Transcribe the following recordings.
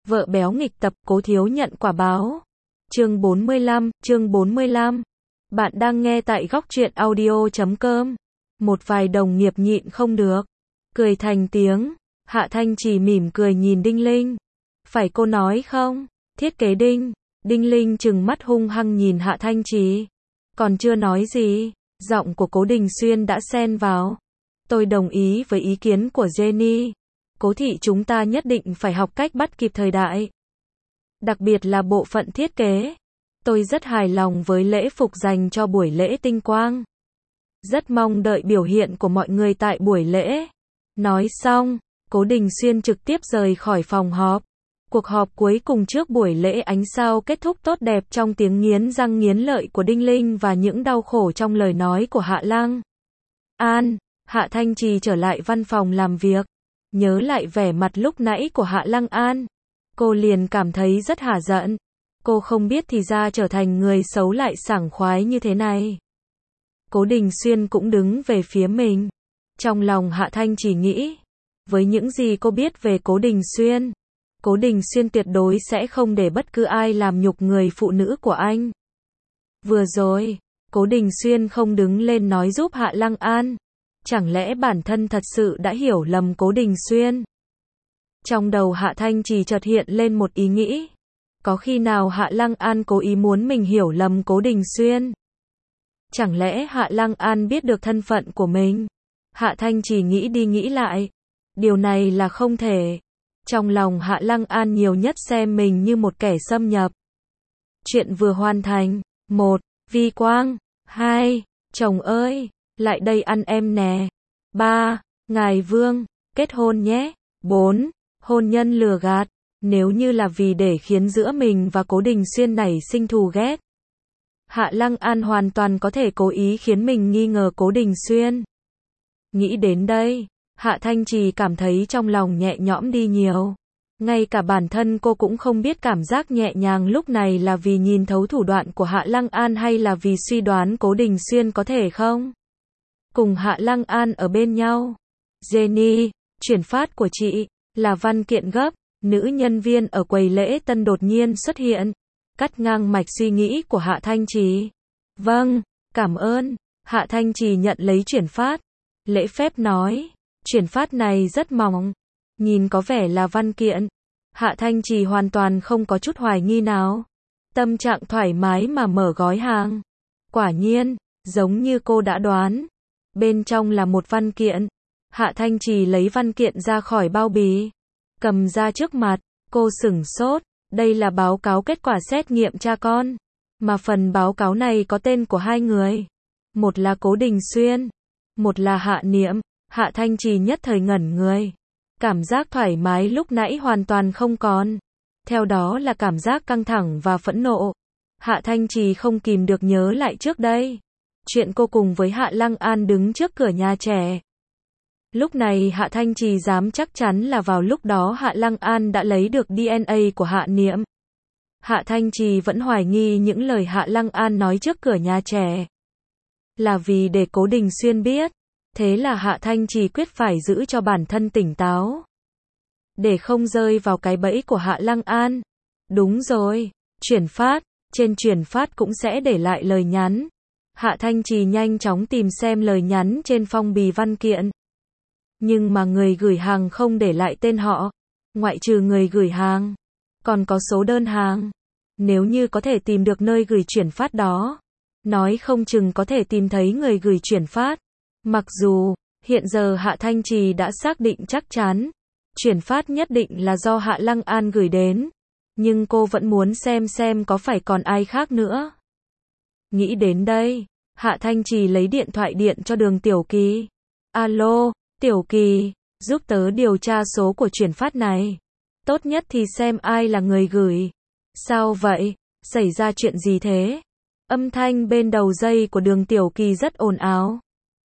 Vợ béo nghịch tập, Cố thiếu nhận quả báo. Chương 45. Bạn đang nghe tại góc truyện audio.com. Một vài đồng nghiệp nhịn không được, cười thành tiếng. Hạ Thanh Trì mỉm cười nhìn Đinh Linh. Phải cô nói không? Thiết kế Đinh. Đinh Linh trừng mắt hung hăng nhìn Hạ Thanh Trì. Còn chưa nói gì, giọng của Cố Đình Xuyên đã xen vào. Tôi đồng ý với ý kiến của Jenny. Cố thị chúng ta nhất định phải học cách bắt kịp thời đại. Đặc biệt là bộ phận thiết kế. Tôi rất hài lòng với lễ phục dành cho buổi lễ tinh quang. Rất mong đợi biểu hiện của mọi người tại buổi lễ. Nói xong, Cố Đình Xuyên trực tiếp rời khỏi phòng họp. Cuộc họp cuối cùng trước buổi lễ ánh sao kết thúc tốt đẹp trong tiếng nghiến răng nghiến lợi của Đinh Linh và những đau khổ trong lời nói của Hạ Lăng An. Hạ Thanh Trì trở lại văn phòng làm việc. Nhớ lại vẻ mặt lúc nãy của Hạ Lăng An, cô liền cảm thấy rất hả giận. Cô không biết thì ra trở thành người xấu lại sảng khoái như thế này. Cố Đình Xuyên cũng đứng về phía mình. Trong lòng Hạ Thanh chỉ nghĩ, với những gì cô biết về Cố Đình Xuyên tuyệt đối sẽ không để bất cứ ai làm nhục người phụ nữ của anh. Vừa rồi, Cố Đình Xuyên không đứng lên nói giúp Hạ Lăng An. Chẳng lẽ bản thân thật sự đã hiểu lầm Cố Đình Xuyên? Trong đầu Hạ Thanh chỉ chợt hiện lên một ý nghĩ. Có khi nào Hạ Lăng An cố ý muốn mình hiểu lầm Cố Đình Xuyên? Chẳng lẽ Hạ Lăng An biết được thân phận của mình? Hạ Thanh chỉ nghĩ đi nghĩ lại. Điều này là không thể. Trong lòng Hạ Lăng An nhiều nhất xem mình như một kẻ xâm nhập. Chuyện vừa hoàn thành. 1. Vi Quang. 2. Chồng ơi, lại đây ăn em nè. 3. Ngài Vương, kết hôn nhé. 4. Hôn nhân lừa gạt. Nếu như là vì để khiến giữa mình và Cố Đình Xuyên nảy sinh thù ghét, Hạ Lăng An hoàn toàn có thể cố ý khiến mình nghi ngờ Cố Đình Xuyên. Nghĩ đến đây, Hạ Thanh Trì cảm thấy trong lòng nhẹ nhõm đi nhiều. Ngay cả bản thân cô cũng không biết cảm giác nhẹ nhàng lúc này là vì nhìn thấu thủ đoạn của Hạ Lăng An hay là vì suy đoán Cố Đình Xuyên có thể không cùng Hạ Lăng An ở bên nhau. Jenny, chuyển phát của chị là văn kiện gấp. Nữ nhân viên ở quầy lễ tân đột nhiên xuất hiện, cắt ngang mạch suy nghĩ của Hạ Thanh Trì. Vâng, cảm ơn. Hạ Thanh Trì nhận lấy chuyển phát. Lễ phép nói, chuyển phát này rất mỏng, nhìn có vẻ là văn kiện. Hạ Thanh Trì hoàn toàn không có chút hoài nghi nào. Tâm trạng thoải mái mà mở gói hàng. Quả nhiên, giống như cô đã đoán. Bên trong là một văn kiện. Hạ Thanh Trì lấy văn kiện ra khỏi bao bì, cầm ra trước mặt, cô sửng sốt. Đây là báo cáo kết quả xét nghiệm cha con. Mà phần báo cáo này có tên của hai người. Một là Cố Đình Xuyên, một là Hạ Niệm. Hạ Thanh Trì nhất thời ngẩn người. Cảm giác thoải mái lúc nãy hoàn toàn không còn. Theo đó là cảm giác căng thẳng và phẫn nộ. Hạ Thanh Trì không kìm được nhớ lại trước đây. Chuyện cô cùng với Hạ Lăng An đứng trước cửa nhà trẻ. Lúc này Hạ Thanh Trì dám chắc chắn là vào lúc đó Hạ Lăng An đã lấy được DNA của Hạ Niệm. Hạ Thanh Trì vẫn hoài nghi những lời Hạ Lăng An nói trước cửa nhà trẻ là vì để Cố Đình Xuyên biết. Thế là Hạ Thanh Trì quyết phải giữ cho bản thân tỉnh táo, để không rơi vào cái bẫy của Hạ Lăng An. Đúng rồi, chuyển phát, trên chuyển phát cũng sẽ để lại lời nhắn. Hạ Thanh Trì nhanh chóng tìm xem lời nhắn trên phong bì văn kiện. Nhưng mà người gửi hàng không để lại tên họ. Ngoại trừ người gửi hàng, còn có số đơn hàng. Nếu như có thể tìm được nơi gửi chuyển phát đó, nói không chừng có thể tìm thấy người gửi chuyển phát. Mặc dù, hiện giờ Hạ Thanh Trì đã xác định chắc chắn, chuyển phát nhất định là do Hạ Lăng An gửi đến. Nhưng cô vẫn muốn xem có phải còn ai khác nữa. Nghĩ đến đây, Hạ Thanh Trì lấy điện thoại điện cho Đường Tiểu Kỳ. Alo, Tiểu Kỳ, giúp tớ điều tra số của chuyển phát này. Tốt nhất thì xem ai là người gửi. Sao vậy? Xảy ra chuyện gì thế? Âm thanh bên đầu dây của Đường Tiểu Kỳ rất ồn ào.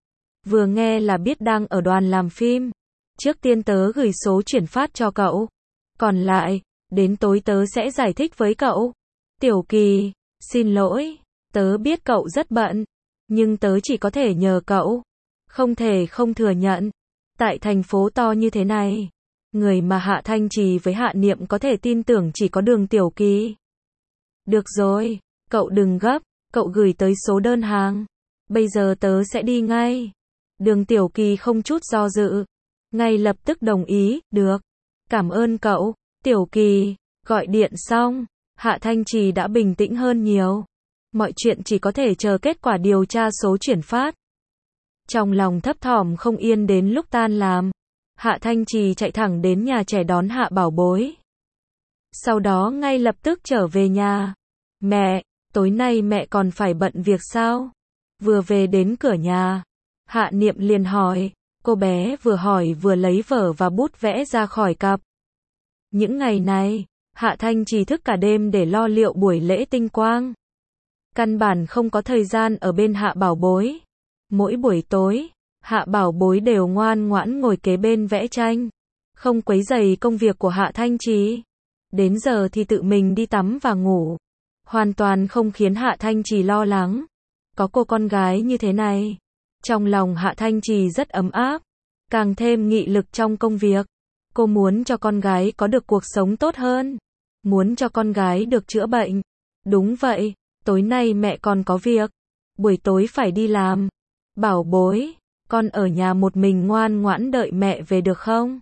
Vừa nghe là biết đang ở đoàn làm phim. Trước tiên tớ gửi số chuyển phát cho cậu. Còn lại, đến tối tớ sẽ giải thích với cậu. Tiểu Kỳ, xin lỗi, tớ biết cậu rất bận, nhưng tớ chỉ có thể nhờ cậu. Không thể không thừa nhận. Tại thành phố to như thế này, Người mà Hạ Thanh Trì với Hạ Niệm có thể tin tưởng chỉ có Đường Tiểu Kỳ. Được rồi, cậu đừng gấp, cậu gửi tới số đơn hàng. Bây giờ tớ sẽ đi ngay. Đường Tiểu Kỳ không chút do dự, ngay lập tức đồng ý, được. Cảm ơn cậu, Tiểu Kỳ. Gọi điện xong, Hạ Thanh Trì đã bình tĩnh hơn nhiều. Mọi chuyện chỉ có thể chờ kết quả điều tra số chuyển phát. Trong lòng thấp thỏm không yên đến lúc tan làm, Hạ Thanh Trì chạy thẳng đến nhà trẻ đón Hạ Bảo Bối. Sau đó ngay lập tức trở về nhà. Mẹ, tối nay mẹ còn phải bận việc sao? Vừa về đến cửa nhà, Hạ Niệm liền hỏi. Cô bé vừa hỏi vừa lấy vở và bút vẽ ra khỏi cặp. Những ngày này, Hạ Thanh Trì thức cả đêm để lo liệu buổi lễ tinh quang. Căn bản không có thời gian ở bên Hạ Bảo Bối. Mỗi buổi tối, Hạ Bảo Bối đều ngoan ngoãn ngồi kế bên vẽ tranh, không quấy rầy công việc của Hạ Thanh Trì. Đến giờ thì tự mình đi tắm và ngủ, hoàn toàn không khiến Hạ Thanh Trì lo lắng. Có cô con gái như thế này, trong lòng Hạ Thanh Trì rất ấm áp, càng thêm nghị lực trong công việc. Cô muốn cho con gái có được cuộc sống tốt hơn, muốn cho con gái được chữa bệnh. Đúng vậy, tối nay mẹ còn có việc, buổi tối phải đi làm. Bảo Bối, con ở nhà một mình ngoan ngoãn đợi mẹ về được không?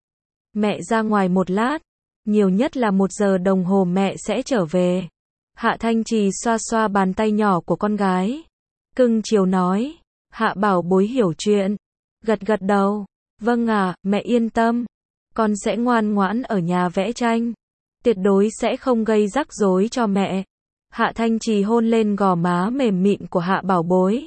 Mẹ ra ngoài một lát, nhiều nhất là 1 giờ đồng hồ mẹ sẽ trở về. Hạ Thanh Trì xoa xoa bàn tay nhỏ của con gái, cưng chiều nói. Hạ Bảo Bối hiểu chuyện, gật gật đầu. Vâng ạ, mẹ yên tâm, con sẽ ngoan ngoãn ở nhà vẽ tranh, tuyệt đối sẽ không gây rắc rối cho mẹ. Hạ Thanh Trì hôn lên gò má mềm mịn của Hạ Bảo Bối.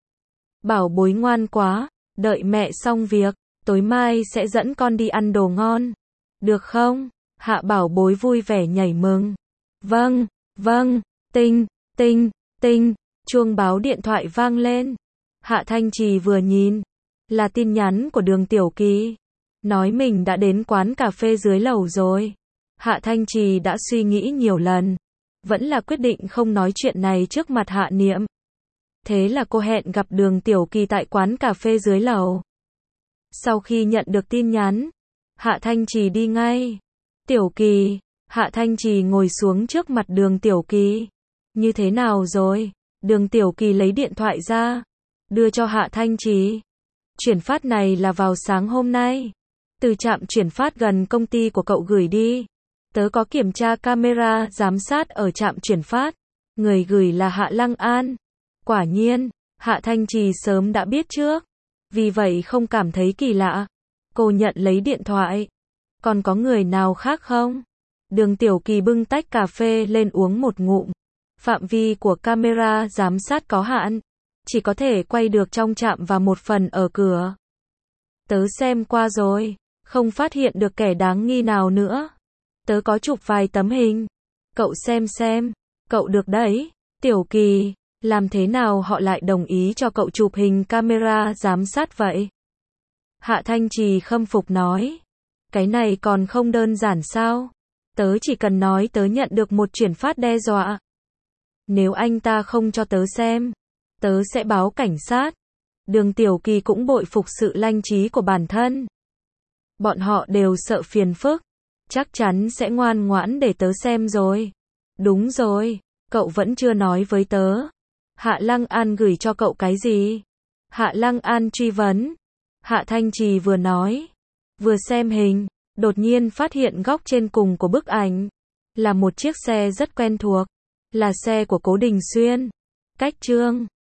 Bảo Bối ngoan quá, đợi mẹ xong việc, tối mai sẽ dẫn con đi ăn đồ ngon. Được không? Hạ Bảo Bối vui vẻ nhảy mừng. Vâng, vâng, tinh, tinh, tinh, chuông báo điện thoại vang lên. Hạ Thanh Trì vừa nhìn, là tin nhắn của Đường Tiểu Kỳ, nói mình đã đến quán cà phê dưới lầu rồi. Hạ Thanh Trì đã suy nghĩ nhiều lần, vẫn là quyết định không nói chuyện này trước mặt Hạ Niệm. Thế là cô hẹn gặp Đường Tiểu Kỳ tại quán cà phê dưới lầu. Sau khi nhận được tin nhắn, Hạ Thanh Trì đi ngay. Tiểu Kỳ, Hạ Thanh Trì ngồi xuống trước mặt Đường Tiểu Kỳ. Như thế nào rồi? Đường Tiểu Kỳ lấy điện thoại ra, đưa cho Hạ Thanh Trì. Chuyển phát này là vào sáng hôm nay, từ trạm chuyển phát gần công ty của cậu gửi đi. Tớ có kiểm tra camera giám sát ở trạm chuyển phát, người gửi là Hạ Lăng An. Quả nhiên, Hạ Thanh Trì sớm đã biết trước, vì vậy không cảm thấy kỳ lạ. Cô nhận lấy điện thoại. Còn có người nào khác không? Đường Tiểu Kỳ bưng tách cà phê lên uống một ngụm. Phạm vi của camera giám sát có hạn, chỉ có thể quay được trong trạm và một phần ở cửa. Tớ xem qua rồi, không phát hiện được kẻ đáng nghi nào nữa. Tớ có chụp vài tấm hình. Cậu xem, cậu được đấy. Tiểu Kỳ, làm thế nào họ lại đồng ý cho cậu chụp hình camera giám sát vậy? Hạ Thanh Trì khâm phục nói. Cái này còn không đơn giản sao? Tớ chỉ cần nói tớ nhận được một chuyển phát đe dọa. Nếu anh ta không cho tớ xem, tớ sẽ báo cảnh sát. Đường Tiểu Kỳ cũng bội phục sự lanh trí của bản thân. Bọn họ đều sợ phiền phức, chắc chắn sẽ ngoan ngoãn để tớ xem rồi. Đúng rồi, cậu vẫn chưa nói với tớ. Hạ Lăng An gửi cho cậu cái gì? Hạ Lăng An truy vấn. Hạ Thanh Trì vừa nói, vừa xem hình, đột nhiên phát hiện góc trên cùng của bức ảnh là một chiếc xe rất quen thuộc, là xe của Cố Đình Xuyên. Cách Trương